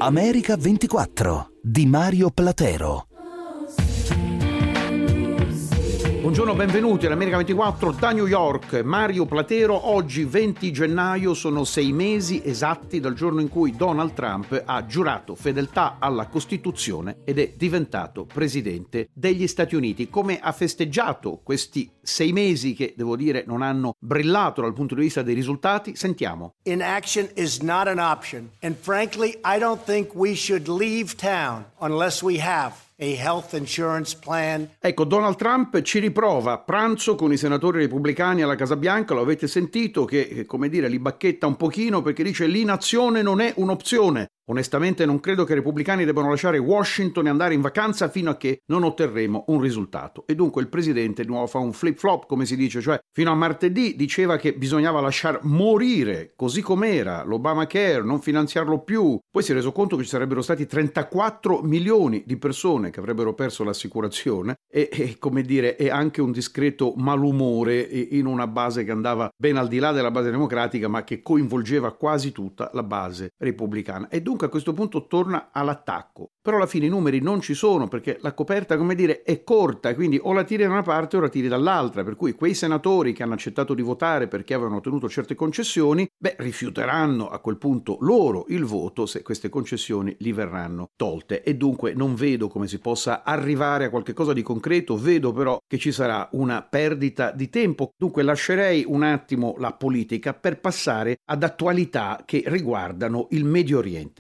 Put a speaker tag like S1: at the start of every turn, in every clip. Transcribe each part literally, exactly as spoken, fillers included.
S1: America ventiquattro di Mario Platero.
S2: Buongiorno, benvenuti all'America ventiquattro da New York. Mario Platero. Oggi venti gennaio, sono sei mesi esatti dal giorno in cui Donald Trump ha giurato fedeltà alla Costituzione ed è diventato presidente degli Stati Uniti. Come ha festeggiato questi sei mesi che, devo dire, non hanno brillato dal punto di vista dei risultati? Sentiamo.
S3: Inaction is not an option, and frankly, I don't think we should leave town unless we have a health insurance plan.
S2: Ecco, Donald Trump ci riprova a pranzo con i senatori repubblicani alla Casa Bianca, lo avete sentito, che, come dire, li bacchetta un pochino perché dice l'inazione non è un'opzione. Onestamente non credo che i repubblicani debbano lasciare Washington e andare in vacanza fino a che non otterremo un risultato. E dunque il presidente di nuovo fa un flip-flop, come si dice, cioè fino a martedì diceva che bisognava lasciar morire così com'era l'Obamacare, non finanziarlo più. Poi si è reso conto che ci sarebbero stati trentaquattro milioni di persone che avrebbero perso l'assicurazione e, e come dire, e anche un discreto malumore in una base che andava ben al di là della base democratica, ma che coinvolgeva quasi tutta la base repubblicana. E dunque a questo punto torna all'attacco. Però alla fine i numeri non ci sono perché la coperta, come dire, è corta, quindi o la tiri da una parte o la tiri dall'altra, per cui quei senatori che hanno accettato di votare perché avevano ottenuto certe concessioni, beh, rifiuteranno a quel punto loro il voto se queste concessioni gli verranno tolte. E dunque non vedo come si possa arrivare a qualche cosa di concreto, vedo però che ci sarà una perdita di tempo. Dunque lascerei un attimo la politica per passare ad attualità che riguardano il Medio Oriente.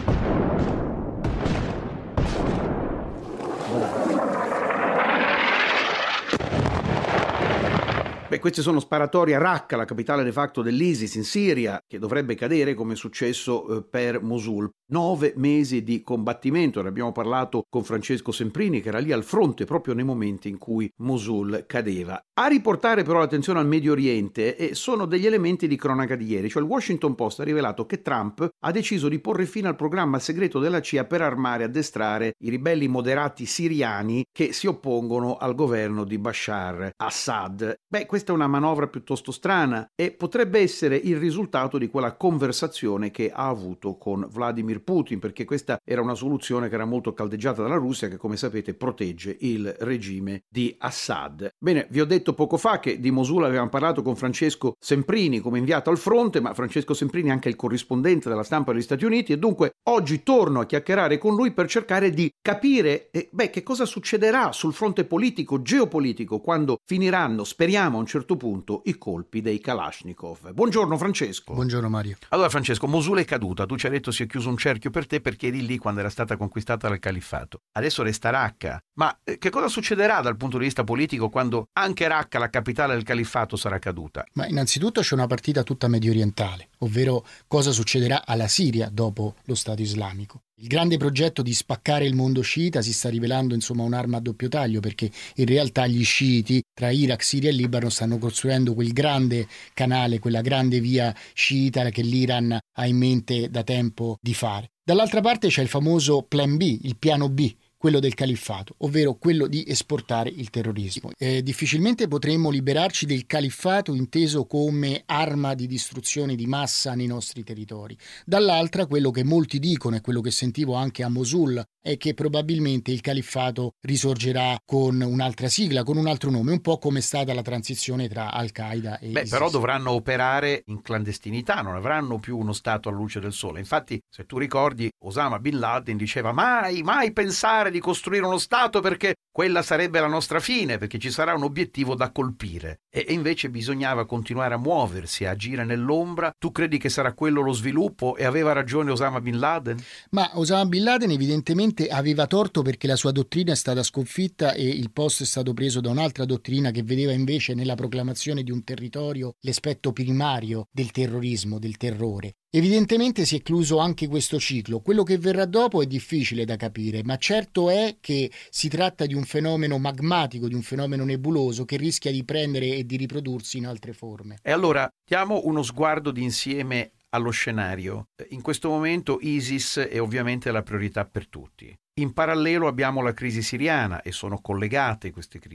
S2: Beh, queste sono sparatorie a Raqqa, la capitale de facto dell'ISIS in Siria, che dovrebbe cadere come è successo eh, per Mosul. Nove mesi di combattimento, ne abbiamo parlato con Francesco Semprini, che era lì al fronte proprio nei momenti in cui Mosul cadeva. A riportare però l'attenzione al Medio Oriente eh, sono degli elementi di cronaca di ieri, cioè il Washington Post ha rivelato che Trump ha deciso di porre fine al programma segreto della C I A per armare e addestrare i ribelli moderati siriani che si oppongono al governo di Bashar Assad. Beh, questa è una manovra piuttosto strana e potrebbe essere il risultato di quella conversazione che ha avuto con Vladimir Putin, perché questa era una soluzione che era molto caldeggiata dalla Russia, che come sapete protegge il regime di Assad. Bene, vi ho detto poco fa che di Mosul avevamo parlato con Francesco Semprini come inviato al fronte, ma Francesco Semprini è anche il corrispondente della stampa degli Stati Uniti e dunque oggi torno a chiacchierare con lui per cercare di capire eh, beh, che cosa succederà sul fronte politico, geopolitico, quando finiranno, speriamo a un certo punto, i colpi dei Kalashnikov. Buongiorno Francesco.
S4: Buongiorno Mario.
S2: Allora Francesco, Mosul è caduta, tu ci hai detto si è chiuso un cerchio per te perché eri lì quando era stata conquistata dal califfato. Adesso resta Raqqa, ma eh, che cosa succederà dal punto di vista politico quando anche Raqqa, la capitale del califfato, sarà caduta?
S4: Ma innanzitutto c'è una partita tutta medio orientale, ovvero cosa succederà alla Siria dopo lo Stato islamico. Il grande progetto di spaccare il mondo sciita si sta rivelando insomma un'arma a doppio taglio, perché in realtà gli sciiti tra Iraq, Siria e Libano stanno costruendo quel grande canale, quella grande via sciita che l'Iran ha in mente da tempo di fare. Dall'altra parte c'è il famoso Plan B, il piano B, quello del califfato, ovvero quello di esportare il terrorismo. Eh, difficilmente potremmo liberarci del califfato inteso come arma di distruzione di massa nei nostri territori. Dall'altra, quello che molti dicono e quello che sentivo anche a Mosul è che probabilmente il califfato risorgerà con un'altra sigla, con un altro nome, un po' come è stata la transizione tra Al-Qaeda e
S2: Beh,
S4: ISIS.
S2: però dovranno operare in clandestinità, non avranno più uno Stato alla luce del sole. Infatti, se tu ricordi, Osama Bin Laden diceva mai, mai pensare di costruire uno Stato perché quella sarebbe la nostra fine, perché ci sarà un obiettivo da colpire. E, e invece bisognava continuare a muoversi, a agire nell'ombra. Tu credi che sarà quello lo sviluppo? E aveva ragione Osama Bin Laden?
S4: Ma Osama Bin Laden evidentemente aveva torto, perché la sua dottrina è stata sconfitta e il posto è stato preso da un'altra dottrina che vedeva invece nella proclamazione di un territorio l'aspetto primario del terrorismo, del terrore. Evidentemente si è chiuso anche questo ciclo. Quello che verrà dopo è difficile da capire, ma certo è che si tratta di un fenomeno magmatico, di un fenomeno nebuloso che rischia di prendere e di riprodursi in altre forme.
S2: E allora diamo uno sguardo d'insieme allo scenario. In questo momento ISIS è ovviamente la priorità per tutti. In parallelo abbiamo la crisi siriana e sono collegate queste crisi.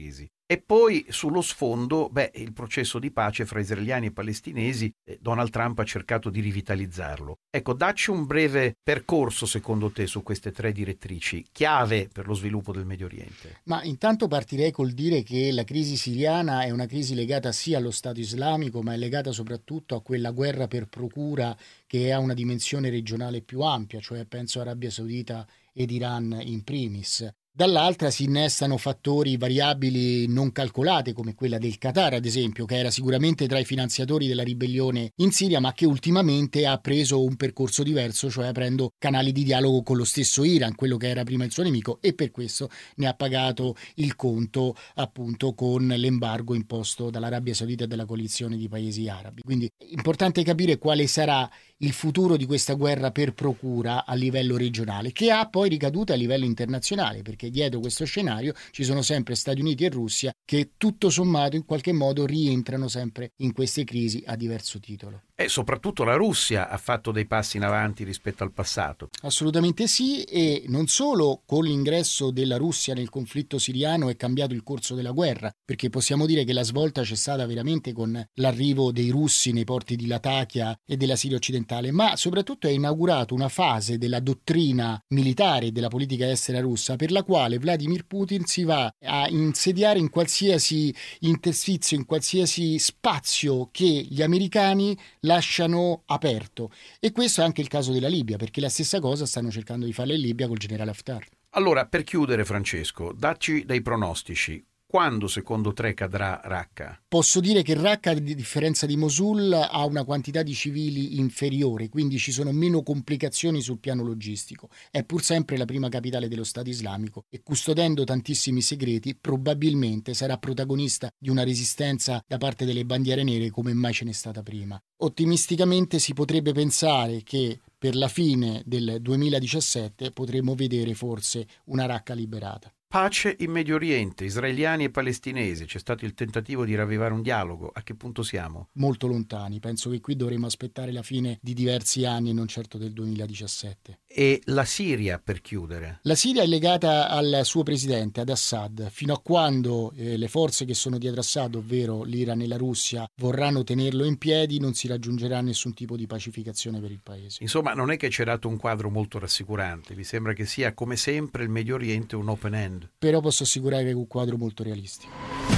S2: E poi sullo sfondo, beh, il processo di pace fra israeliani e palestinesi, eh, Donald Trump ha cercato di rivitalizzarlo. Ecco, dacci un breve percorso secondo te su queste tre direttrici, chiave per lo sviluppo del Medio Oriente.
S4: Ma intanto partirei col dire che la crisi siriana è una crisi legata sia allo Stato islamico, ma è legata soprattutto a quella guerra per procura che ha una dimensione regionale più ampia, cioè penso Arabia Saudita ed Iran in primis. Dall'altra si innestano fattori variabili non calcolate, come quella del Qatar, ad esempio, che era sicuramente tra i finanziatori della ribellione in Siria, ma che ultimamente ha preso un percorso diverso, cioè aprendo canali di dialogo con lo stesso Iran, quello che era prima il suo nemico, e per questo ne ha pagato il conto appunto con l'embargo imposto dall'Arabia Saudita e dalla coalizione di paesi arabi. Quindi è importante capire quale sarà il futuro di questa guerra per procura a livello regionale, che ha poi ricadute a livello internazionale, perché dietro questo scenario ci sono sempre Stati Uniti e Russia che tutto sommato in qualche modo rientrano sempre in queste crisi a diverso titolo.
S2: E soprattutto la Russia ha fatto dei passi in avanti rispetto al passato.
S4: Assolutamente sì, e non solo con l'ingresso della Russia nel conflitto siriano è cambiato il corso della guerra, perché possiamo dire che la svolta c'è stata veramente con l'arrivo dei russi nei porti di Latakia e della Siria occidentale, ma soprattutto è inaugurato una fase della dottrina militare e della politica estera russa per la quale Vladimir Putin si va a insediare in qualsiasi interstizio, in qualsiasi spazio che gli americani lasciano aperto. E questo è anche il caso della Libia, perché la stessa cosa stanno cercando di fare in Libia col generale Haftar.
S2: Allora, per chiudere, Francesco, dacci dei pronostici. Quando secondo te cadrà Raqqa?
S4: Posso dire che Raqqa, a differenza di Mosul, ha una quantità di civili inferiore, quindi ci sono meno complicazioni sul piano logistico. È pur sempre la prima capitale dello Stato islamico e, custodendo tantissimi segreti, probabilmente sarà protagonista di una resistenza da parte delle bandiere nere come mai ce n'è stata prima. Ottimisticamente si potrebbe pensare che per la fine del duemiladiciassette potremmo vedere forse una Raqqa liberata.
S2: Pace in Medio Oriente, israeliani e palestinesi. C'è stato il tentativo di ravvivare un dialogo. A che punto siamo?
S4: Molto lontani. Penso che qui dovremo aspettare la fine di diversi anni e non certo del duemiladiciassette.
S2: E la Siria, per chiudere?
S4: La Siria è legata al suo presidente, ad Assad. Fino a quando eh, le forze che sono dietro Assad, ovvero l'Iran e la Russia, vorranno tenerlo in piedi, non si raggiungerà nessun tipo di pacificazione per il paese.
S2: Insomma, non è che ci hai dato un quadro molto rassicurante. Mi sembra che sia, come sempre, il Medio Oriente un open end.
S4: Però posso assicurare che è un quadro molto realistico.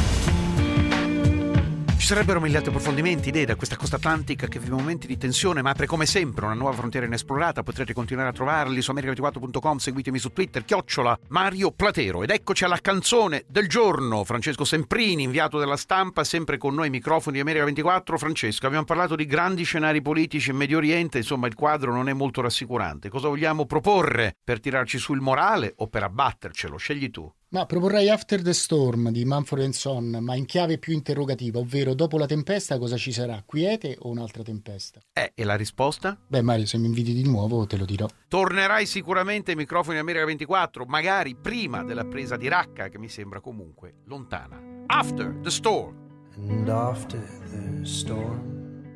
S2: Ci sarebbero mille altri approfondimenti, idee da questa costa atlantica che vive momenti di tensione, ma apre come sempre una nuova frontiera inesplorata. Potrete continuare a trovarli su america ventiquattro punto com, seguitemi su Twitter, chiocciola Mario Platero. Ed eccoci alla canzone del giorno. Francesco Semprini, inviato della Stampa, sempre con noi ai microfoni di America ventiquattro. Francesco, abbiamo parlato di grandi scenari politici in Medio Oriente, insomma il quadro non è molto rassicurante. Cosa vogliamo proporre per tirarci su il morale o per abbattercelo? Scegli tu.
S4: Ma proporrei After the Storm di Mumford and Son, ma in chiave più interrogativa, ovvero dopo la tempesta cosa ci sarà? Quiete o un'altra tempesta?
S2: Eh, e la risposta?
S4: Beh Mario, se mi inviti di nuovo te lo dirò.
S2: Tornerai sicuramente ai microfoni di America ventiquattro, magari prima della presa di Raqqa, che mi sembra comunque lontana. After the Storm.
S5: And after the storm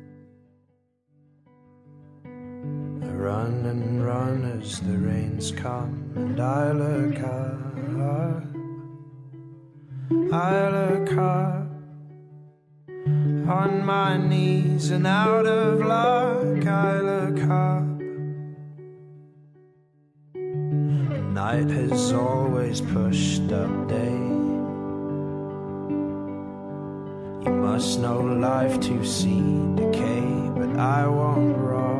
S5: I run and run as the rains come, and I look up, I look up, on my knees and out of luck, I look up. Night has always pushed up day. You must know life to see decay, but I won't rot.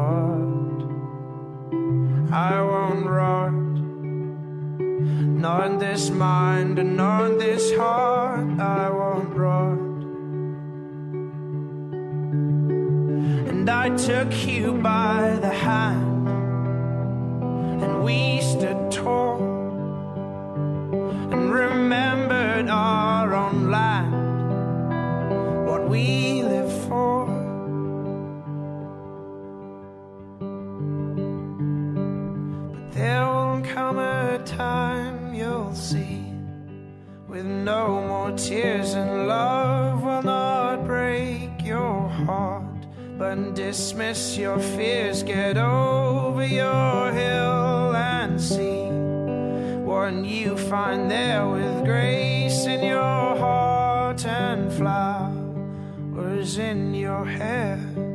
S5: I won't rot, not in this mind and not in this heart. I won't rot. And I took you by the hand, and we stood tall, and remembered our own land, what we live for. There will come a time you'll see, with no more tears, and love will not break your heart, but dismiss your fears. Get over your hill and see what you find there, with grace in your heart. was in your hair.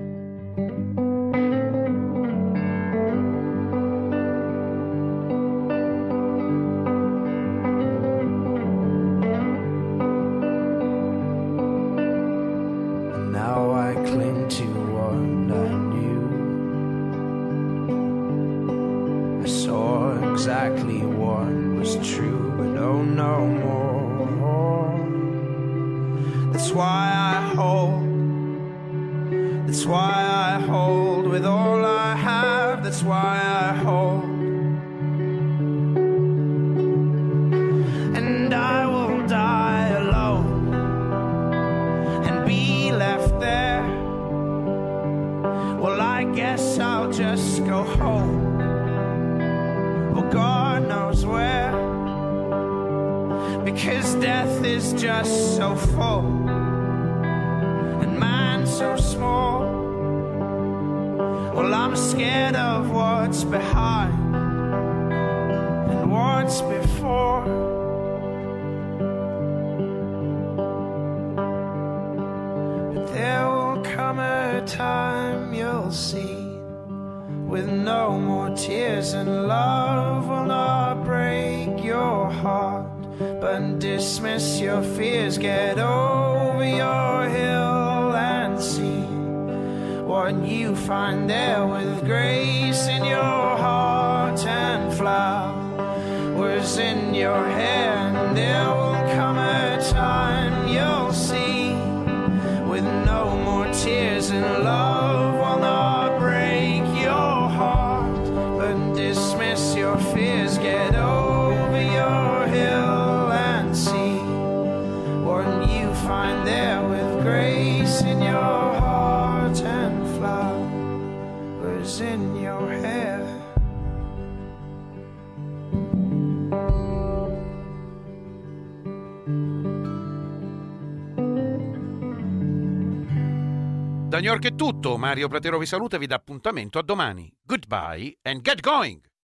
S5: And now I cling to what I knew. I saw exactly what was true, but oh no more. That's why I hold, that's why I hold with all I have, that's why I hold. And I will die alone and be left there. Well, I guess I'll just go home, well, God knows where, because death is just so full and mine's so small. Well, I'm scared of what's behind and what's before. But there will come a time you'll see, with no more tears, and love will not break your heart, but dismiss your fears. Get over your hill and see what you find there, with grace in your heart and flowers in your hair. And there will come a time you'll see, with no more tears, and love will not break your heart, but dismiss your fears. Get over your hill and see what you find there, with grace in your heart and flowers in your hair.
S2: Da New York è tutto, Mario Platero vi saluta e vi dà appuntamento a domani. Goodbye and get going!